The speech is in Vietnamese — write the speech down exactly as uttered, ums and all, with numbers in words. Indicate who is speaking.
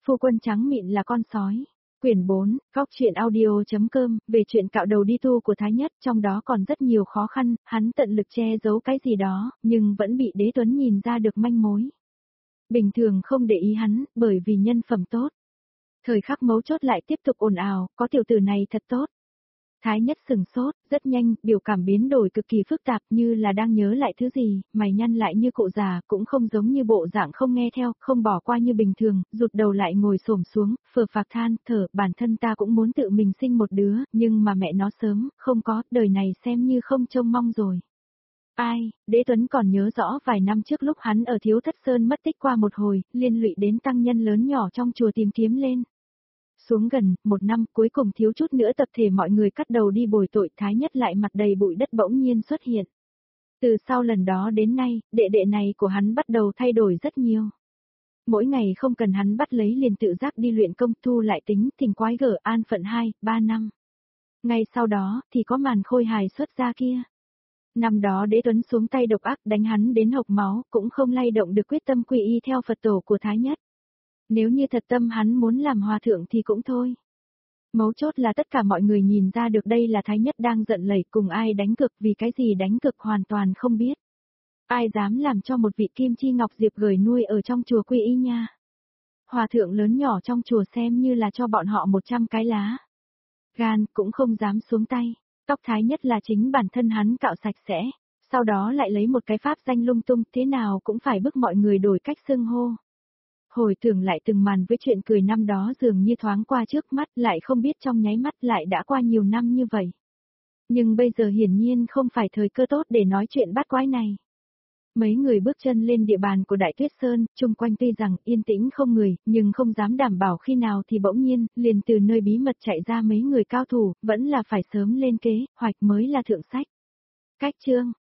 Speaker 1: Phu quân trắng mịn là con sói. Quyển bốn, góc truyện audio.com, về chuyện cạo đầu đi tu của Thái Nhất, trong đó còn rất nhiều khó khăn, hắn tận lực che giấu cái gì đó, nhưng vẫn bị Đế Tuấn nhìn ra được manh mối. Bình thường không để ý hắn, bởi vì nhân phẩm tốt. Thời khắc mấu chốt lại tiếp tục ồn ào, có tiểu tử này thật tốt. Thái Nhất sừng sốt, rất nhanh, biểu cảm biến đổi cực kỳ phức tạp như là đang nhớ lại thứ gì, mày nhăn lại như cụ già, cũng không giống như bộ dạng không nghe theo, không bỏ qua như bình thường, rụt đầu lại ngồi xổm xuống, phờ phạc than, thở, bản thân ta cũng muốn tự mình sinh một đứa, nhưng mà mẹ nó sớm, không có, đời này xem như không trông mong rồi. Ai, Đế Tuấn còn nhớ rõ vài năm trước lúc hắn ở Thiếu Thất Sơn mất tích qua một hồi, liên lụy đến tăng nhân lớn nhỏ trong chùa tìm kiếm lên. Xuống gần, một năm, cuối cùng thiếu chút nữa tập thể mọi người cắt đầu đi bồi tội, Thái Nhất lại mặt đầy bụi đất bỗng nhiên xuất hiện. Từ sau lần đó đến nay, đệ đệ này của hắn bắt đầu thay đổi rất nhiều. Mỗi ngày không cần hắn bắt lấy liền tự giác đi luyện công, thu lại tính, thỉnh quái gở an phận hai, ba năm. Ngay sau đó, thì có màn khôi hài xuất ra kia. Năm đó Đế Tuấn xuống tay độc ác đánh hắn đến hộc máu, cũng không lay động được quyết tâm quy y theo Phật tổ của Thái Nhất. Nếu như thật tâm hắn muốn làm hòa thượng thì cũng thôi. Mấu chốt là tất cả mọi người nhìn ra được đây là Thái Nhất đang giận lẩy, cùng ai đánh cực, vì cái gì đánh cực hoàn toàn không biết. Ai dám làm cho một vị Kim Chi Ngọc Diệp gửi nuôi ở trong chùa quy y nha. Hòa thượng lớn nhỏ trong chùa xem như là cho bọn họ một trăm cái lá. Gan cũng không dám xuống tay. Tóc Thái Nhất là chính bản thân hắn cạo sạch sẽ, sau đó lại lấy một cái pháp danh lung tung, thế nào cũng phải bức mọi người đổi cách xưng hô. Hồi tưởng lại từng màn với chuyện cười năm đó dường như thoáng qua trước mắt, lại không biết trong nháy mắt lại đã qua nhiều năm như vậy. Nhưng bây giờ hiển nhiên không phải thời cơ tốt để nói chuyện bát quái này. Mấy người bước chân lên địa bàn của Đại Tuyết Sơn, chung quanh tuy rằng yên tĩnh không người, nhưng không dám đảm bảo khi nào thì bỗng nhiên, liền từ nơi bí mật chạy ra mấy người cao thủ, vẫn là phải sớm lên kế, hoạch mới là thượng sách. Cách chương,